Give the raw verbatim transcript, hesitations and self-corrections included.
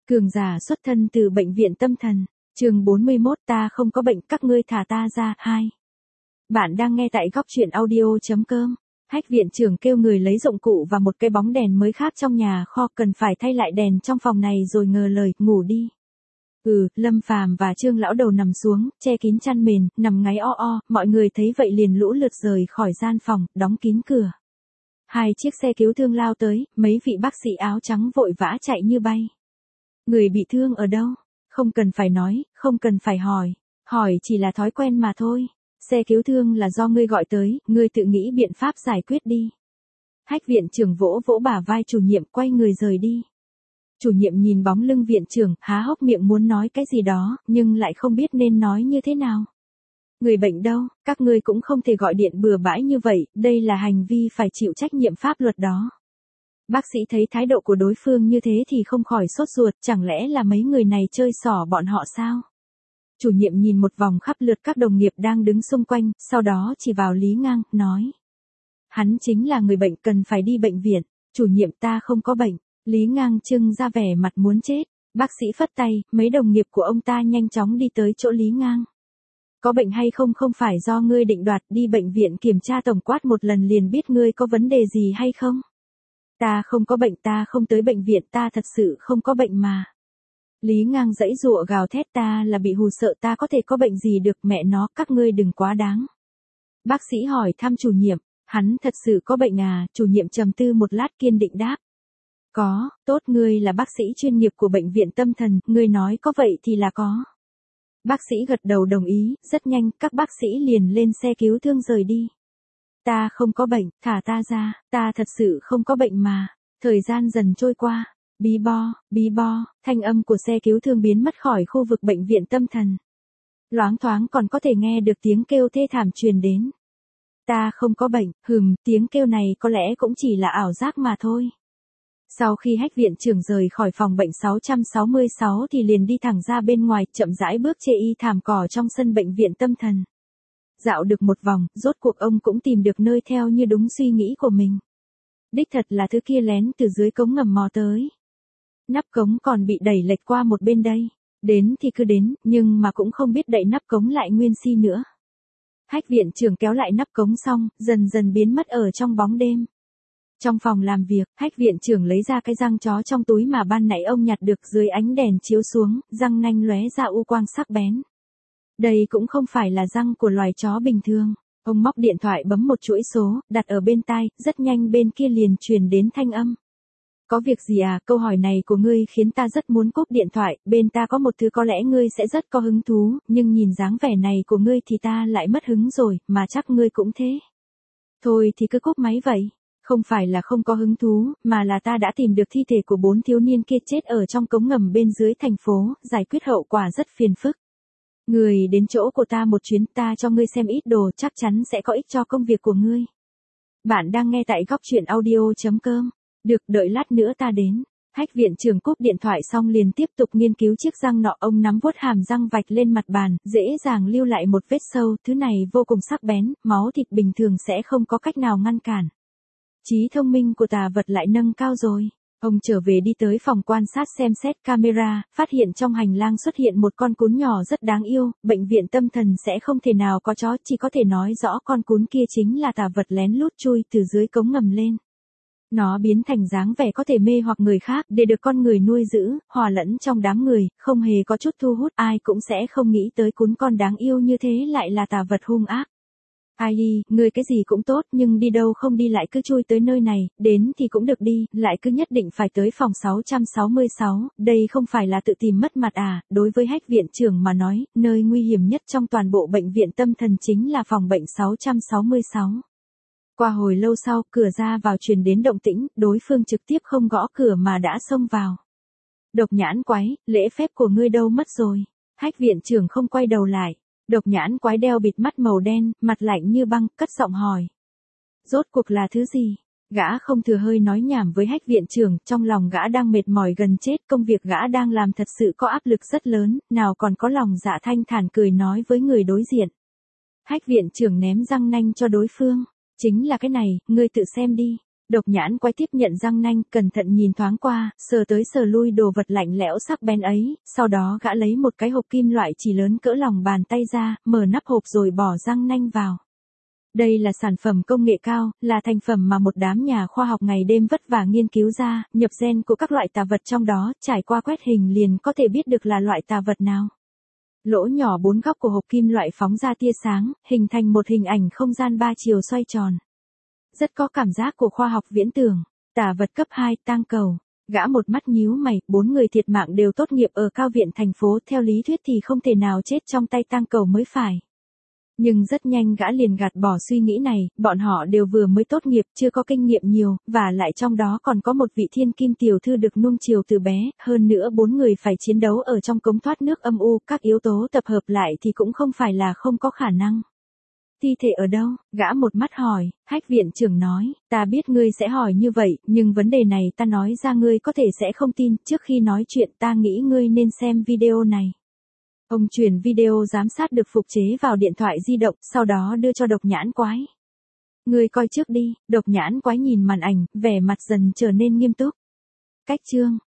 Cường giả xuất thân từ bệnh viện tâm thần, chương bốn mươi mốt ta không có bệnh các ngươi thả ta ra, hai. Bạn đang nghe tại góc truyện audio.com. Hách viện trưởng kêu người lấy dụng cụ và một cái bóng đèn mới khác trong nhà kho, cần phải thay lại đèn trong phòng này rồi ngờ lời, ngủ đi. Ừ, Lâm Phàm và Trương lão đầu nằm xuống, che kín chăn mền, nằm ngáy o o, mọi người thấy vậy liền lũ lượt rời khỏi gian phòng, đóng kín cửa. Hai chiếc xe cứu thương lao tới, mấy vị bác sĩ áo trắng vội vã chạy như bay. Người bị thương ở đâu? Không cần phải nói, không cần phải hỏi. Hỏi chỉ là thói quen mà thôi. Xe cứu thương là do ngươi gọi tới, ngươi tự nghĩ biện pháp giải quyết đi. Hách viện trưởng vỗ vỗ bả vai chủ nhiệm, quay người rời đi. Chủ nhiệm nhìn bóng lưng viện trưởng, há hốc miệng muốn nói cái gì đó, nhưng lại không biết nên nói như thế nào. Người bệnh đâu, các ngươi cũng không thể gọi điện bừa bãi như vậy, đây là hành vi phải chịu trách nhiệm pháp luật đó. Bác sĩ thấy thái độ của đối phương như thế thì không khỏi sốt ruột, chẳng lẽ là mấy người này chơi xỏ bọn họ sao? Chủ nhiệm nhìn một vòng khắp lượt các đồng nghiệp đang đứng xung quanh, sau đó chỉ vào Lý Ngang, nói. Hắn chính là người bệnh cần phải đi bệnh viện, chủ nhiệm ta không có bệnh, Lý Ngang trưng ra vẻ mặt muốn chết, bác sĩ phất tay, mấy đồng nghiệp của ông ta nhanh chóng đi tới chỗ Lý Ngang. Có bệnh hay không không phải do ngươi định đoạt, đi bệnh viện kiểm tra tổng quát một lần liền biết ngươi có vấn đề gì hay không. Ta không có bệnh, ta không tới bệnh viện, ta thật sự không có bệnh mà. Lý Ngang giãy giụa gào thét, ta là bị hù sợ, ta có thể có bệnh gì được, mẹ nó, các ngươi đừng quá đáng. Bác sĩ hỏi thăm chủ nhiệm, hắn thật sự có bệnh à? Chủ nhiệm trầm tư một lát kiên định đáp. Có, tốt, ngươi là bác sĩ chuyên nghiệp của bệnh viện tâm thần, ngươi nói có vậy thì là có. Bác sĩ gật đầu đồng ý, rất nhanh, các bác sĩ liền lên xe cứu thương rời đi. Ta không có bệnh, thả ta ra, ta thật sự không có bệnh mà. Thời gian dần trôi qua, bí bo, bí bo, thanh âm của xe cứu thương biến mất khỏi khu vực bệnh viện tâm thần. Loáng thoáng còn có thể nghe được tiếng kêu thê thảm truyền đến. Ta không có bệnh, hừm, tiếng kêu này có lẽ cũng chỉ là ảo giác mà thôi. Sau khi Hách viện trưởng rời khỏi phòng bệnh sáu trăm sáu mươi sáu thì liền đi thẳng ra bên ngoài, chậm rãi bước chê y thảm cỏ trong sân bệnh viện tâm thần. Dạo được một vòng, rốt cuộc ông cũng tìm được nơi theo như đúng suy nghĩ của mình. Đích thật là thứ kia lén từ dưới cống ngầm mò tới. Nắp cống còn bị đẩy lệch qua một bên đây. Đến thì cứ đến, nhưng mà cũng không biết đậy nắp cống lại nguyên si nữa. Hách viện trưởng kéo lại nắp cống xong, dần dần biến mất ở trong bóng đêm. Trong phòng làm việc, Hách viện trưởng lấy ra cái răng chó trong túi mà ban nãy ông nhặt được, dưới ánh đèn chiếu xuống, răng nanh lóe ra u quang sắc bén. Đây cũng không phải là răng của loài chó bình thường. Ông móc điện thoại bấm một chuỗi số, đặt ở bên tai, rất nhanh bên kia liền truyền đến thanh âm. Có việc gì à? Câu hỏi này của ngươi khiến ta rất muốn cúp điện thoại, bên ta có một thứ có lẽ ngươi sẽ rất có hứng thú, nhưng nhìn dáng vẻ này của ngươi thì ta lại mất hứng rồi, mà chắc ngươi cũng thế. Thôi thì cứ cúp máy vậy. Không phải là không có hứng thú, mà là ta đã tìm được thi thể của bốn thiếu niên kia chết ở trong cống ngầm bên dưới thành phố, giải quyết hậu quả rất phiền phức. Người đến chỗ của ta một chuyến, ta cho ngươi xem ít đồ, chắc chắn sẽ có ích cho công việc của ngươi. Bạn đang nghe tại góc truyện audio.com. Được, đợi lát nữa ta đến. Hách viện trưởng cúp điện thoại xong liền tiếp tục nghiên cứu chiếc răng nọ, ông nắm vuốt hàm răng vạch lên mặt bàn, dễ dàng lưu lại một vết sâu, thứ này vô cùng sắc bén, máu thịt bình thường sẽ không có cách nào ngăn cản. Trí thông minh của tà vật lại nâng cao rồi. Ông trở về đi tới phòng quan sát xem xét camera, phát hiện trong hành lang xuất hiện một con cún nhỏ rất đáng yêu, bệnh viện tâm thần sẽ không thể nào có chó, chỉ có thể nói rõ con cún kia chính là tà vật lén lút chui từ dưới cống ngầm lên. Nó biến thành dáng vẻ có thể mê hoặc người khác để được con người nuôi giữ, hòa lẫn trong đám người, không hề có chút thu hút, ai cũng sẽ không nghĩ tới cún con đáng yêu như thế lại là tà vật hung ác. Ai đi, ngươi cái gì cũng tốt nhưng đi đâu không đi lại cứ chui tới nơi này, đến thì cũng được đi, lại cứ nhất định phải tới phòng sáu trăm sáu mươi sáu, đây không phải là tự tìm mất mặt à? Đối với Hách viện trưởng mà nói, nơi nguy hiểm nhất trong toàn bộ bệnh viện tâm thần chính là phòng bệnh sáu trăm sáu mươi sáu. Qua hồi lâu sau, cửa ra vào truyền đến động tĩnh, đối phương trực tiếp không gõ cửa mà đã xông vào. Độc nhãn quái, lễ phép của ngươi đâu mất rồi? Hách viện trưởng không quay đầu lại. Độc nhãn quái đeo bịt mắt màu đen, mặt lạnh như băng, cất giọng hỏi. Rốt cuộc là thứ gì? Gã không thừa hơi nói nhảm với Hách viện trưởng, trong lòng gã đang mệt mỏi gần chết, công việc gã đang làm thật sự có áp lực rất lớn, nào còn có lòng dạ thanh thản cười nói với người đối diện. Hách viện trưởng ném răng nanh cho đối phương. Chính là cái này, ngươi tự xem đi. Độc nhãn quái tiếp nhận răng nanh, cẩn thận nhìn thoáng qua, sờ tới sờ lui đồ vật lạnh lẽo sắc bén ấy, sau đó gã lấy một cái hộp kim loại chỉ lớn cỡ lòng bàn tay ra, mở nắp hộp rồi bỏ răng nanh vào. Đây là sản phẩm công nghệ cao, là thành phẩm mà một đám nhà khoa học ngày đêm vất vả nghiên cứu ra, nhập gen của các loại tà vật trong đó, trải qua quét hình liền có thể biết được là loại tà vật nào. Lỗ nhỏ bốn góc của hộp kim loại phóng ra tia sáng, hình thành một hình ảnh không gian ba chiều xoay tròn. Rất có cảm giác của khoa học viễn tưởng. Tà vật cấp hai, tang cầu. Gã một mắt nhíu mày, bốn người thiệt mạng đều tốt nghiệp ở cao viện thành phố, theo lý thuyết thì không thể nào chết trong tay tang cầu mới phải. Nhưng rất nhanh gã liền gạt bỏ suy nghĩ này, bọn họ đều vừa mới tốt nghiệp, chưa có kinh nghiệm nhiều, và lại trong đó còn có một vị thiên kim tiểu thư được nuông chiều từ bé, hơn nữa bốn người phải chiến đấu ở trong cống thoát nước âm u, các yếu tố tập hợp lại thì cũng không phải là không có khả năng. Thi thể ở đâu? Gã một mắt hỏi, Hách viện trưởng nói, ta biết ngươi sẽ hỏi như vậy, nhưng vấn đề này ta nói ra ngươi có thể sẽ không tin, trước khi nói chuyện ta nghĩ ngươi nên xem video này. Ông truyền video giám sát được phục chế vào điện thoại di động, sau đó đưa cho độc nhãn quái. Ngươi coi trước đi, độc nhãn quái nhìn màn ảnh, vẻ mặt dần trở nên nghiêm túc. Cách chương